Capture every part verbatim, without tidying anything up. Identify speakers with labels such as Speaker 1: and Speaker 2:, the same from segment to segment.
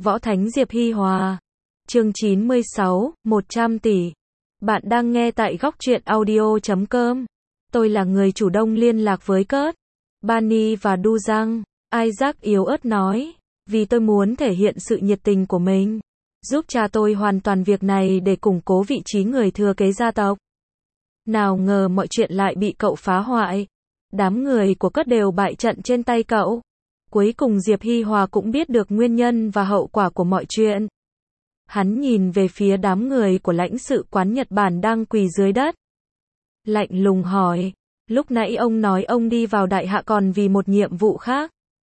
Speaker 1: Võ Thánh Diệp Hi Hòa. Chương chín mươi sáu, một trăm tỷ. Bạn đang nghe tại góc truyện audio chấm com. Tôi là người chủ động liên lạc với Kurt, Barney và Du Giang. Isaac yếu ớt nói, vì tôi muốn thể hiện sự nhiệt tình của mình, giúp cha tôi hoàn toàn việc này để củng cố vị trí người thừa kế gia tộc. Nào ngờ mọi chuyện lại bị cậu phá hoại. Đám người của Kurt đều bại trận trên tay cậu. Cuối cùng Diệp Hi Hòa cũng biết được nguyên nhân và hậu quả của mọi chuyện. Hắn nhìn về phía đám người của lãnh sự quán Nhật Bản đang quỳ dưới đất. Lạnh lùng hỏi, lúc nãy ông nói ông đi vào đại hạ còn vì một nhiệm vụ khác.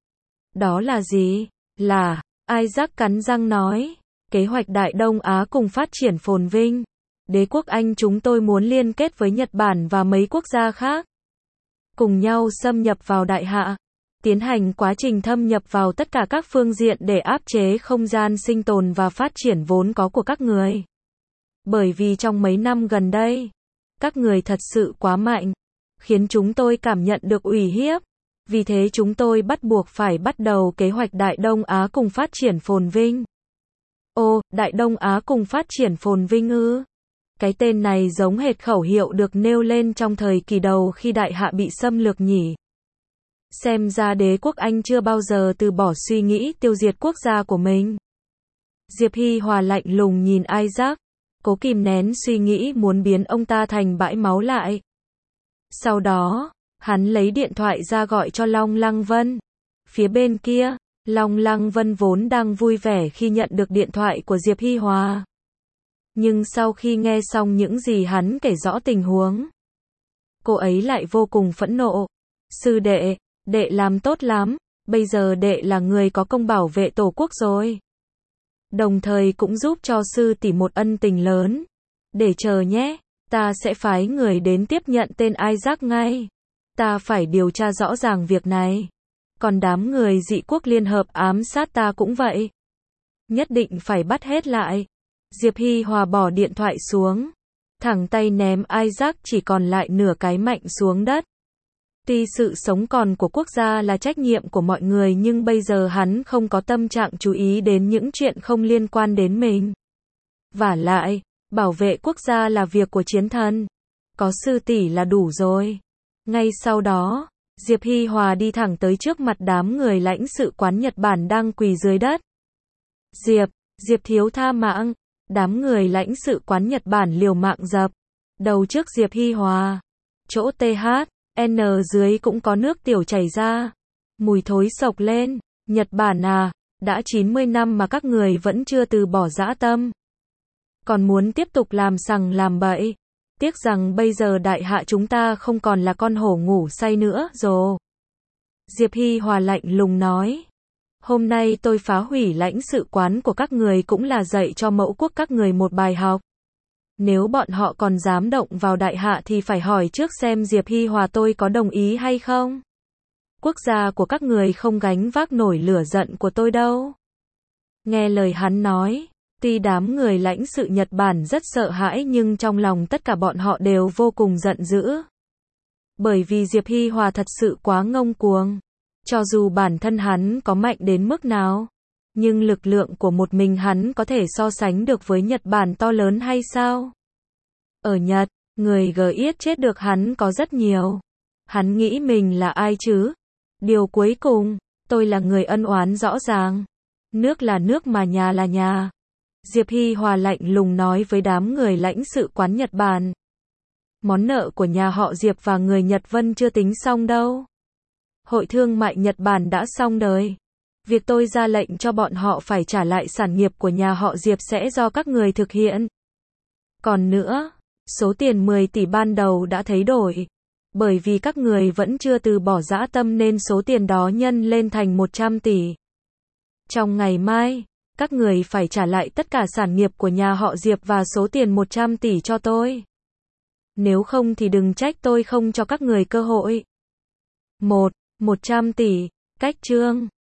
Speaker 1: Đó là gì? Là, Isaac cắn răng nói, kế hoạch Đại Đông Á cùng phát triển phồn vinh. Đế quốc Anh chúng tôi muốn liên kết với Nhật Bản và mấy quốc gia khác, cùng nhau xâm nhập vào đại hạ, tiến hành quá trình thâm nhập vào tất cả các phương diện để áp chế không gian sinh tồn và phát triển vốn có của các người. Bởi vì trong mấy năm gần đây, các người thật sự quá mạnh, khiến chúng tôi cảm nhận được uy hiếp. Vì thế chúng tôi bắt buộc phải bắt đầu kế hoạch Đại Đông Á cùng phát triển phồn vinh. Ồ, Đại Đông Á cùng phát triển phồn vinh ư? Cái tên này giống hệt khẩu hiệu được nêu lên trong thời kỳ đầu khi đại hạ bị xâm lược nhỉ. Xem ra đế quốc Anh chưa bao giờ từ bỏ suy nghĩ tiêu diệt quốc gia của mình. Diệp Hi Hòa lạnh lùng nhìn Isaac, cố kìm nén suy nghĩ muốn biến ông ta thành bãi máu lại. Sau đó, hắn lấy điện thoại ra gọi cho Long Lăng Vân. Phía bên kia, Long Lăng Vân vốn đang vui vẻ khi nhận được điện thoại của Diệp Hi Hòa. Nhưng sau khi nghe xong những gì hắn kể rõ tình huống, cô ấy lại vô cùng phẫn nộ. Sư đệ, đệ làm tốt lắm, bây giờ đệ là người có công bảo vệ tổ quốc rồi. Đồng thời cũng giúp cho sư tỷ một ân tình lớn. Để chờ nhé, ta sẽ phái người đến tiếp nhận tên Isaac ngay. Ta phải điều tra rõ ràng việc này. Còn đám người dị quốc liên hợp ám sát ta cũng vậy. Nhất định phải bắt hết lại. Diệp Hi Hòa bỏ điện thoại xuống, thẳng tay ném Isaac chỉ còn lại nửa cái mạnh xuống đất. Tuy sự sống còn của quốc gia là trách nhiệm của mọi người nhưng bây giờ hắn không có tâm trạng chú ý đến những chuyện không liên quan đến mình. Vả lại, bảo vệ quốc gia là việc của chiến thần. Có sư tỷ là đủ rồi. Ngay sau đó, Diệp Hi Hòa đi thẳng tới trước mặt đám người lãnh sự quán Nhật Bản đang quỳ dưới đất. Diệp, Diệp thiếu tha mạng. Đám người lãnh sự quán Nhật Bản liều mạng dập đầu trước Diệp Hi Hòa. Chỗ tê hát en dưới cũng có nước tiểu chảy ra. Mùi thối sộc lên. Nhật Bản à, đã chín mươi năm mà các người vẫn chưa từ bỏ dã tâm. Còn muốn tiếp tục làm sằng làm bậy. Tiếc rằng bây giờ đại hạ chúng ta không còn là con hổ ngủ say nữa rồi. Diệp Hi Hòa lạnh lùng nói. Hôm nay tôi phá hủy lãnh sự quán của các người cũng là dạy cho mẫu quốc các người một bài học. Nếu bọn họ còn dám động vào đại hạ thì phải hỏi trước xem Diệp Hi Hòa tôi có đồng ý hay không. Quốc gia của các người không gánh vác nổi lửa giận của tôi đâu. Nghe lời hắn nói, tuy đám người lãnh sự Nhật Bản rất sợ hãi nhưng trong lòng tất cả bọn họ đều vô cùng giận dữ. Bởi vì Diệp Hi Hòa thật sự quá ngông cuồng. Cho dù bản thân hắn có mạnh đến mức nào, nhưng lực lượng của một mình hắn có thể so sánh được với Nhật Bản to lớn hay sao? Ở Nhật, người gờ yết chết được hắn có rất nhiều. Hắn nghĩ mình là ai chứ? Điều cuối cùng, tôi là người ân oán rõ ràng. Nước là nước mà nhà là nhà. Diệp Hi Hòa lạnh lùng nói với đám người lãnh sự quán Nhật Bản. Món nợ của nhà họ Diệp và người Nhật Vân chưa tính xong đâu. Hội thương mại Nhật Bản đã xong đời. Việc tôi ra lệnh cho bọn họ phải trả lại sản nghiệp của nhà họ Diệp sẽ do các người thực hiện. Còn nữa, số tiền mười tỷ ban đầu đã thấy đổi. Bởi vì các người vẫn chưa từ bỏ dã tâm nên số tiền đó nhân lên thành một trăm tỷ. Trong ngày mai, các người phải trả lại tất cả sản nghiệp của nhà họ Diệp và số tiền một trăm tỷ cho tôi. Nếu không thì đừng trách tôi không cho các người cơ hội. một. một trăm tỷ, cách chương.